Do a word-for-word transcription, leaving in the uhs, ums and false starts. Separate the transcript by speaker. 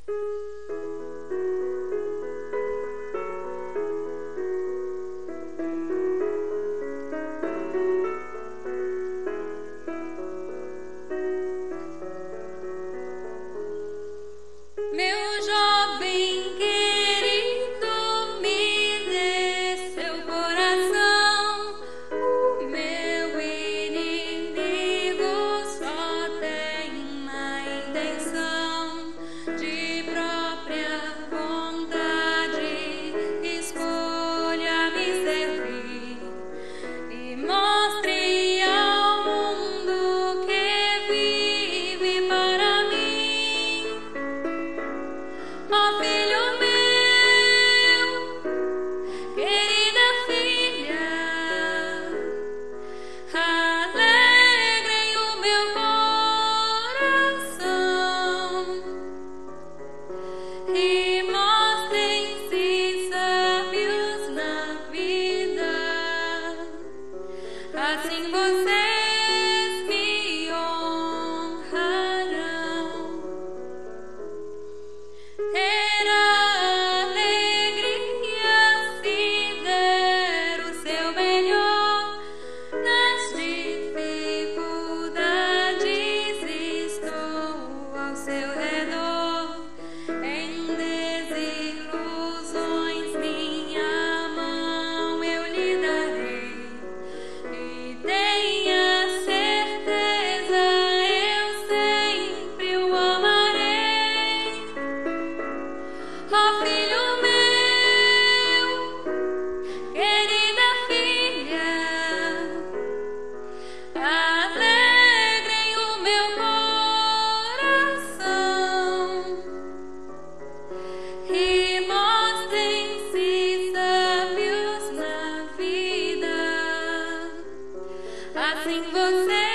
Speaker 1: Meu jovem querido, me dê seu coração. O meu inimigo só tem uma intenção de própria vontade. Escolha me servir e mostre ao mundo que vive para mim. Ó filho meu, querida filha, alegrem o meu coração e mostrem-se sábios na vida. Assim vocês me honrarão. Ter alegria se der o seu melhor. Nas dificuldades estou ao seu redor. Em desilusões minha mão eu lhe darei. E tenha certeza, eu sempre o amarei. Ó filho meu, querida filha, alegrem o meu coração e mostrem-se sábios na vida. Assim você